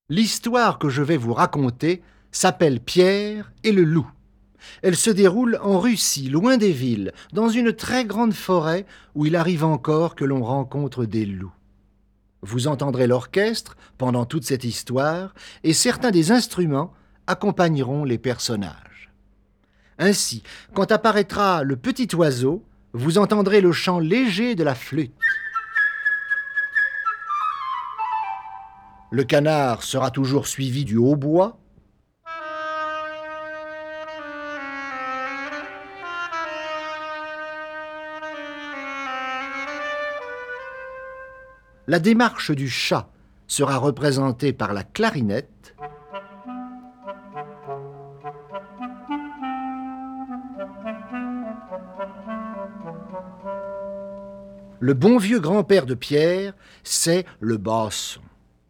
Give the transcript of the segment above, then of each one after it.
L'histoire que je vais vous raconter s'appelle Pierre et le loup. Elle se déroule en Russie, loin des villes, dans une très grande forêt où il arrive encore que l'on rencontre des loups. Vous entendrez l'orchestre pendant toute cette histoire et certains des instruments accompagneront les personnages. Ainsi, quand apparaîtra le petit oiseau, vous entendrez le chant léger de la flûte. Le canard sera toujours suivi du hautbois. La démarche du chat sera représentée par la clarinette. Le bon vieux grand-père de Pierre, c'est le basson.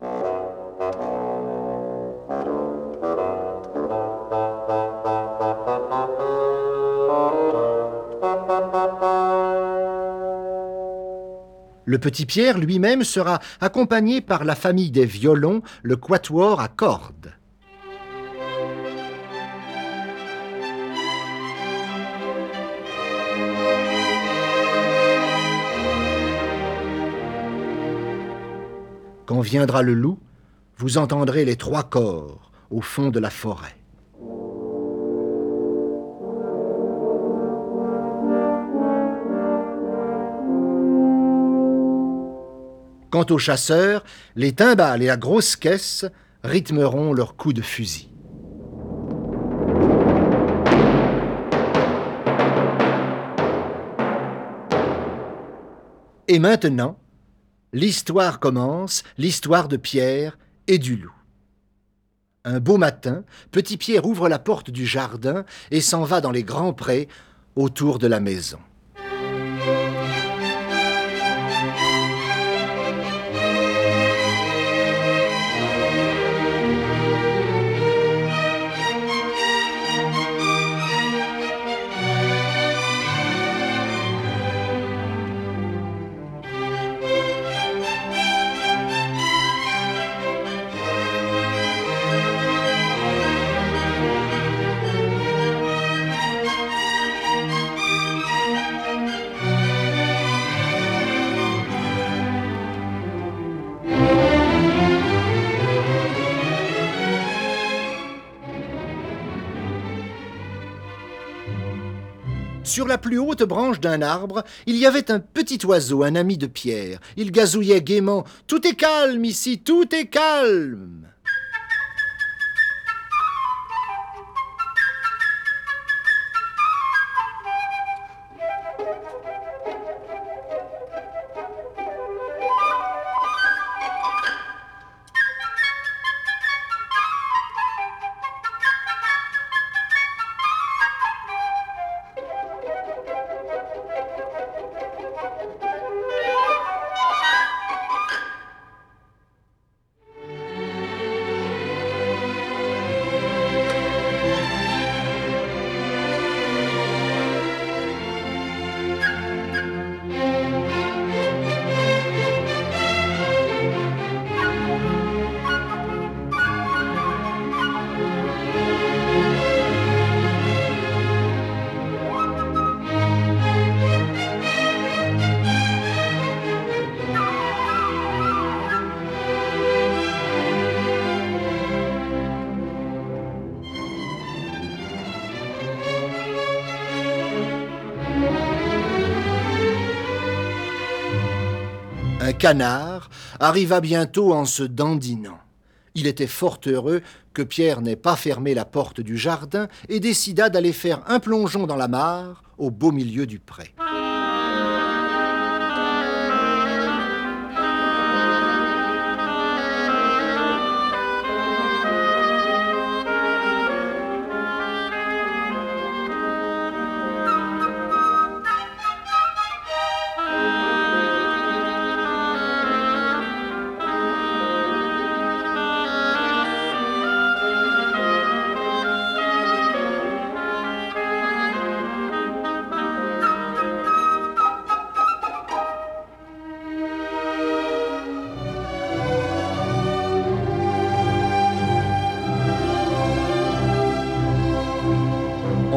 Le petit Pierre lui-même sera accompagné par la famille des violons, le quatuor à cordes. Quand viendra le loup, vous entendrez les trois corps au fond de la forêt. Quant aux chasseurs, les timbales et la grosse caisse rythmeront leurs coups de fusil. Et maintenant, l'histoire commence, l'histoire de Pierre et du loup. Un beau matin, petit Pierre ouvre la porte du jardin et s'en va dans les grands prés autour de la maison. Sur la plus haute branche d'un arbre, il y avait un petit oiseau, un ami de Pierre. Il gazouillait gaiement « Tout est calme ici, tout est calme !» Un canard arriva bientôt en se dandinant. Il était fort heureux que Pierre n'ait pas fermé la porte du jardin et décida d'aller faire un plongeon dans la mare au beau milieu du pré.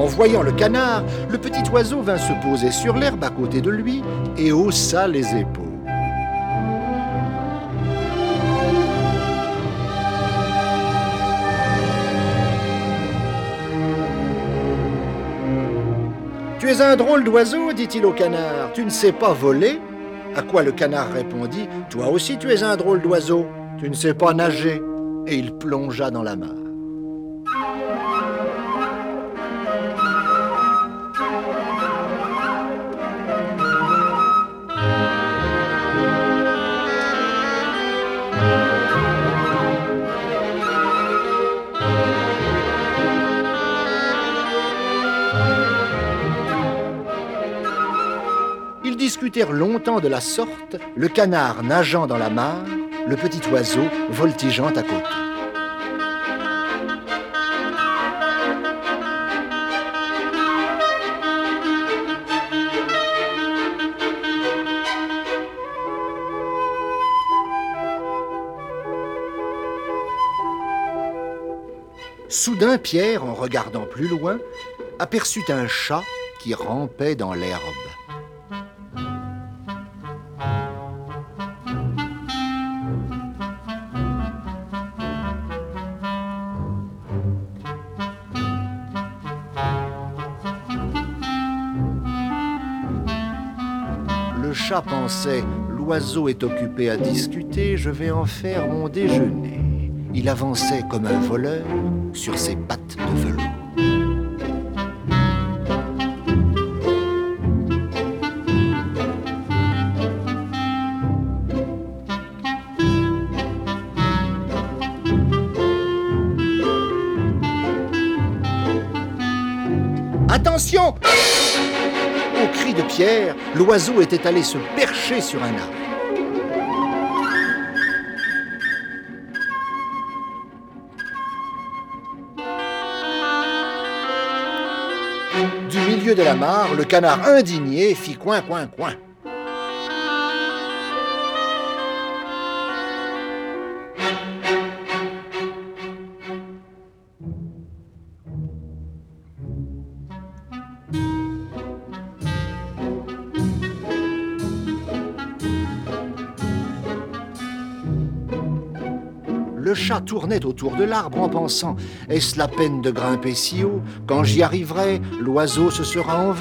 En voyant le canard, le petit oiseau vint se poser sur l'herbe à côté de lui et haussa les épaules. « Tu es un drôle d'oiseau, dit-il au canard, tu ne sais pas voler ?» À quoi le canard répondit, « Toi aussi tu es un drôle d'oiseau, tu ne sais pas nager. » Et il plongea dans la mare. Ils discutèrent longtemps de la sorte, le canard nageant dans la mare, le petit oiseau voltigeant à côté. Soudain, Pierre, en regardant plus loin, aperçut un chat qui rampait dans l'herbe. Le chat pensait, l'oiseau est occupé à discuter, je vais en faire mon déjeuner. Il avançait comme un voleur sur ses pattes de velours. Attention! Au cri de Pierre, l'oiseau était allé se percher sur un arbre. Du milieu de la mare, le canard indigné fit coin, coin, coin. Le chat tournait autour de l'arbre en pensant « Est-ce la peine de grimper si haut? Quand j'y arriverai, l'oiseau se sera envolé. »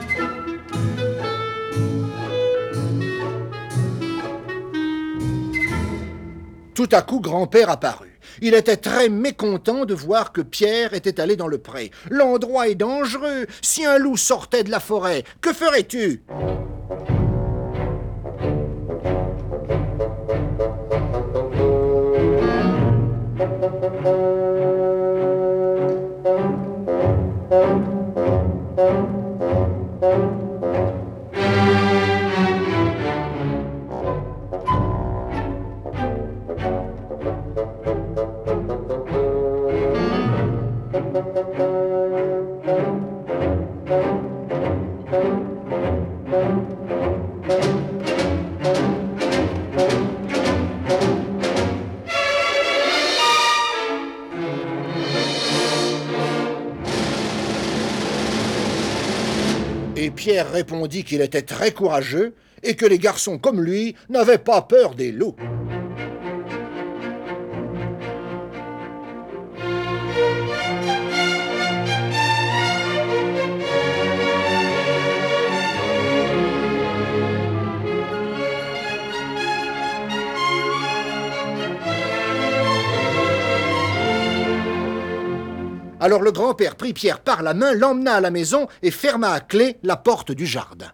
Tout à coup, grand-père apparut. Il était très mécontent de voir que Pierre était allé dans le pré. « L'endroit est dangereux. Si un loup sortait de la forêt, que ferais-tu » ? Et Pierre répondit qu'il était très courageux et que les garçons comme lui n'avaient pas peur des loups. Alors le grand-père prit Pierre par la main, l'emmena à la maison et ferma à clé la porte du jardin.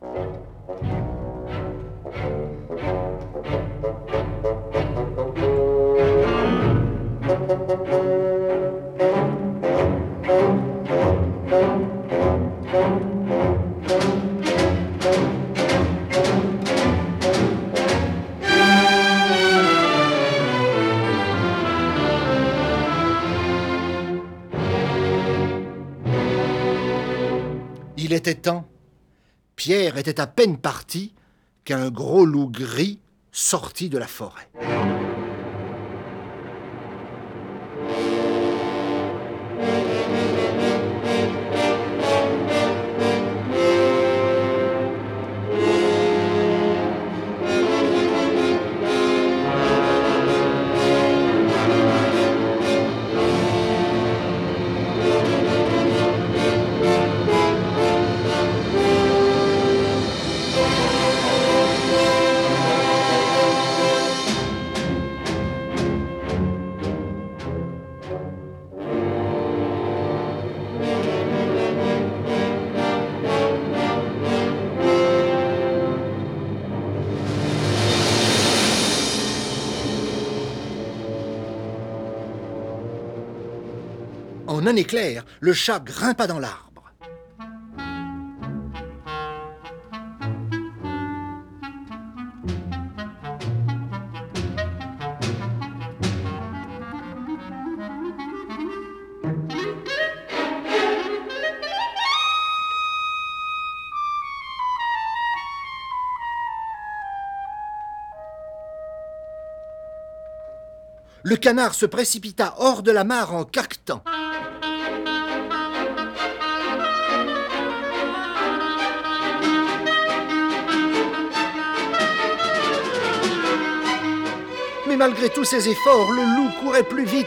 Il était temps. Pierre était à peine parti qu'un gros loup gris sortit de la forêt. En un éclair, le chat grimpa dans l'arbre. Le canard se précipita hors de la mare en caquetant. Mais malgré tous ses efforts, le loup courait plus vite.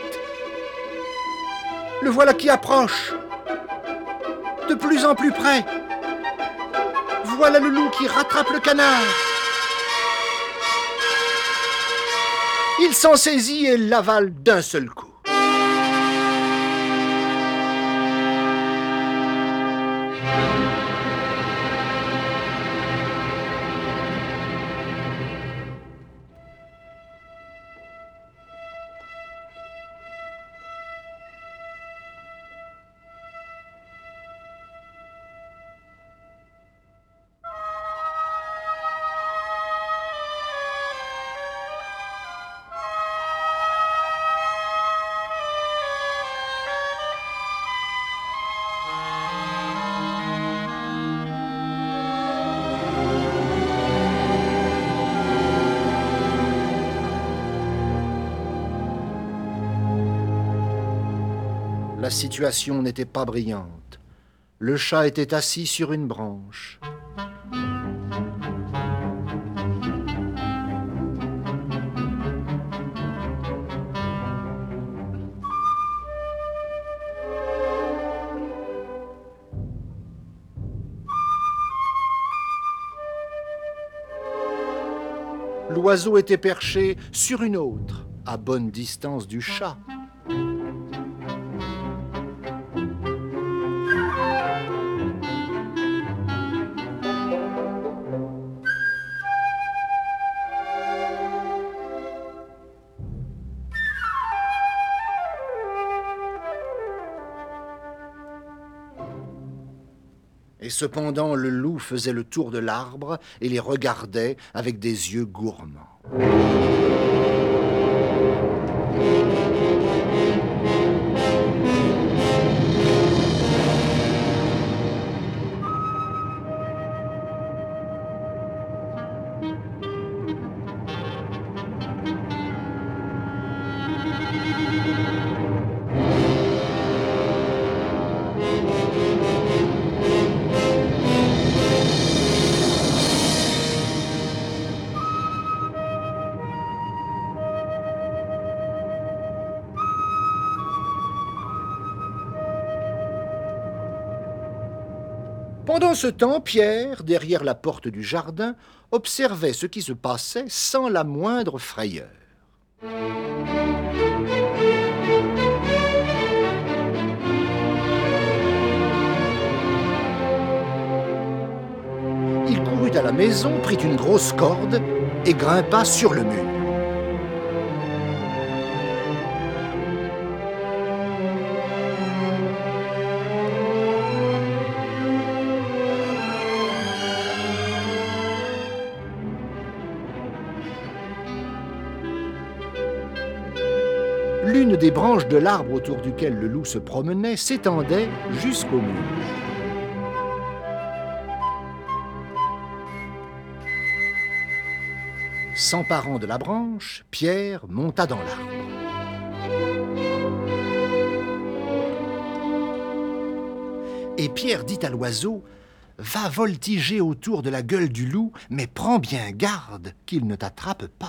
Le voilà qui approche, de plus en plus près. Voilà le loup qui rattrape le canard. Il s'en saisit et l'avale d'un seul coup. La situation n'était pas brillante. Le chat était assis sur une branche. L'oiseau était perché sur une autre, à bonne distance du chat. Et cependant, le loup faisait le tour de l'arbre et les regardait avec des yeux gourmands. Pendant ce temps, Pierre, derrière la porte du jardin, observait ce qui se passait sans la moindre frayeur. Il courut à la maison, prit une grosse corde et grimpa sur le mur. L'une des branches de l'arbre autour duquel le loup se promenait s'étendait jusqu'au mur. S'emparant de la branche, Pierre monta dans l'arbre. Et Pierre dit à l'oiseau : « Va voltiger autour de la gueule du loup, mais prends bien garde qu'il ne t'attrape pas. »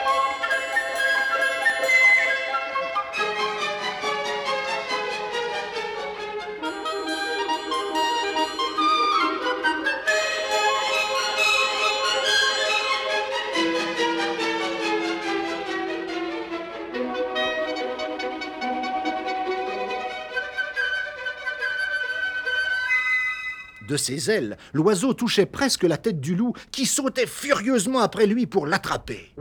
De ses ailes, l'oiseau touchait presque la tête du loup qui sautait furieusement après lui pour l'attraper.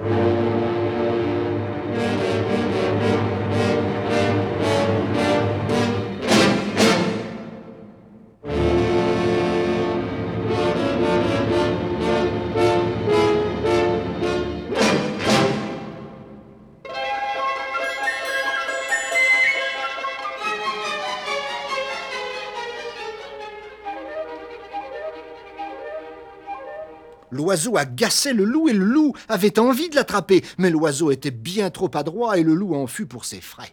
L'oiseau agaçait le loup et le loup avait envie de l'attraper, mais l'oiseau était bien trop adroit et le loup en fut pour ses frais.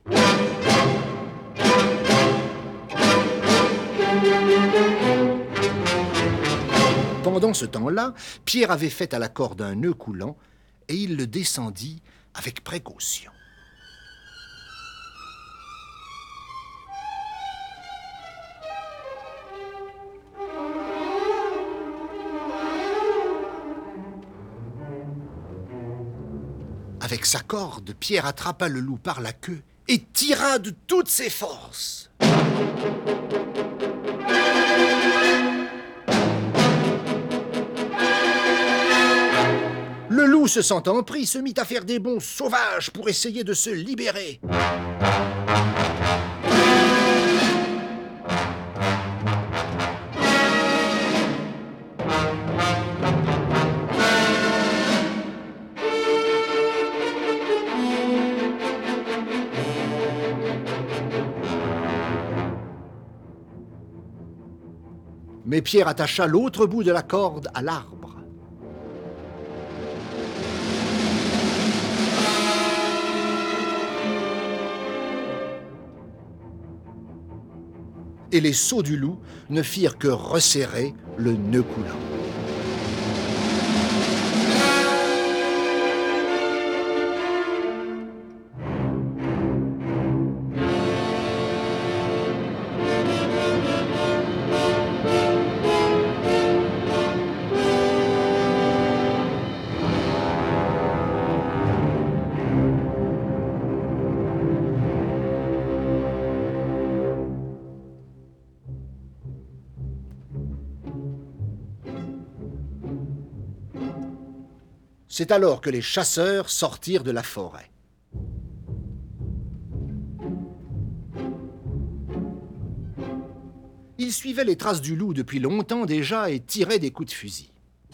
Pendant ce temps-là, Pierre avait fait à la corde un nœud coulant et il le descendit avec précaution. Avec sa corde, Pierre attrapa le loup par la queue et tira de toutes ses forces. Le loup, se sentant pris, se mit à faire des bonds sauvages pour essayer de se libérer. Mais Pierre attacha l'autre bout de la corde à l'arbre. Et les sauts du loup ne firent que resserrer le nœud coulant. C'est alors que les chasseurs sortirent de la forêt. Ils suivaient les traces du loup depuis longtemps déjà et tiraient des coups de fusil.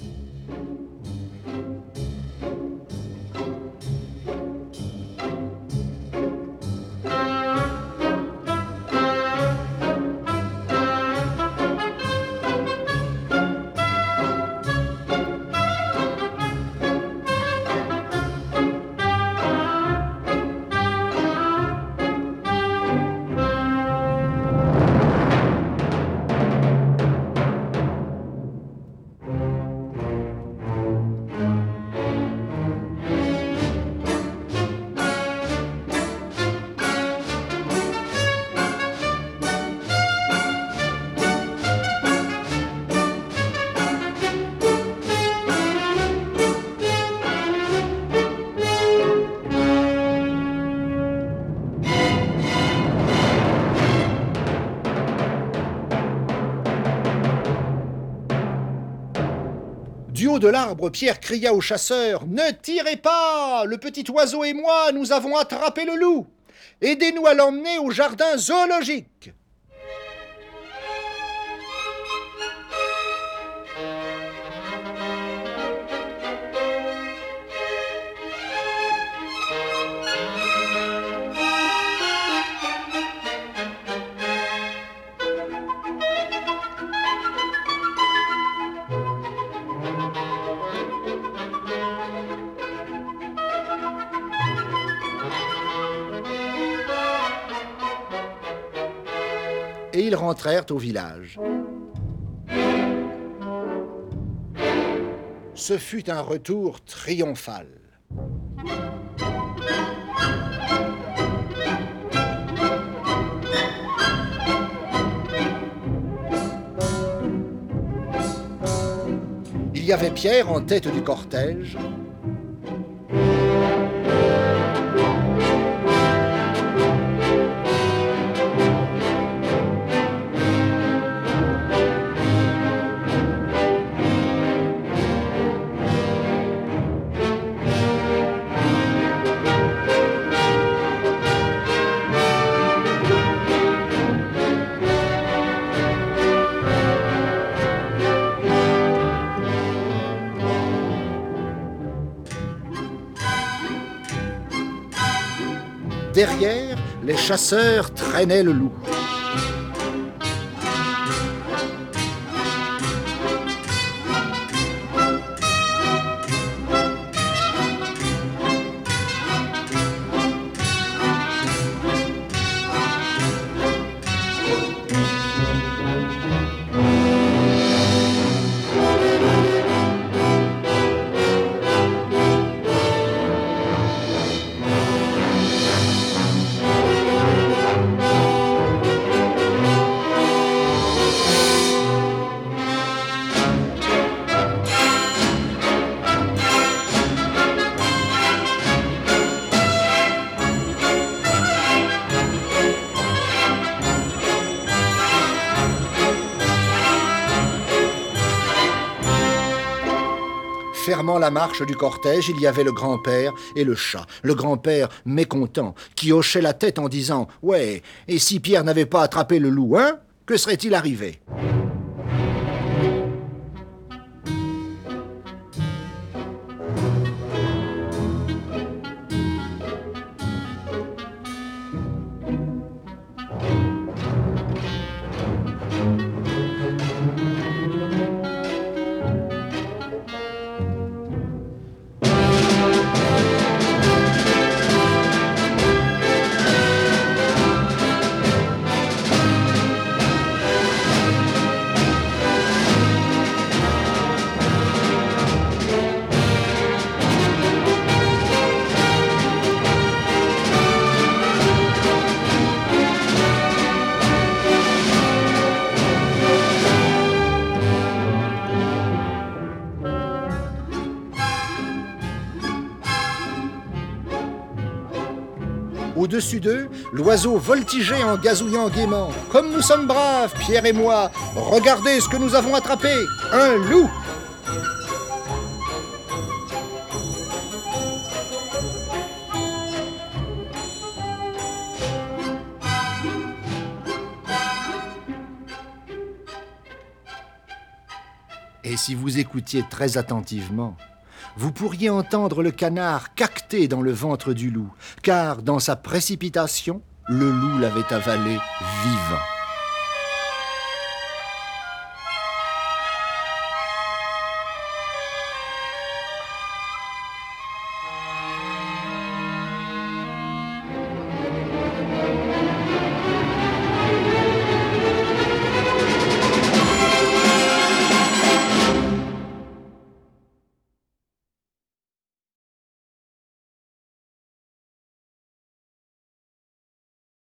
Du haut de l'arbre, Pierre cria aux chasseurs « Ne tirez pas! Le petit oiseau et moi, nous avons attrapé le loup! Aidez-nous à l'emmener au jardin zoologique !» Et ils rentrèrent au village. Ce fut un retour triomphal. Il y avait Pierre en tête du cortège. Derrière, les chasseurs traînaient le loup. fermant la marche du cortège, il y avait le grand-père et le chat. Le grand-père mécontent, qui hochait la tête en disant « Ouais, et si Pierre n'avait pas attrapé le loup, hein? Que serait-il arrivé ?» Au-dessus d'eux, l'oiseau voltigeait en gazouillant gaiement. « Comme nous sommes braves, Pierre et moi! Regardez ce que nous avons attrapé! Un loup !» Et si vous écoutiez très attentivement, vous pourriez entendre le canard caqueter dans le ventre du loup, car dans sa précipitation, le loup l'avait avalé vivant.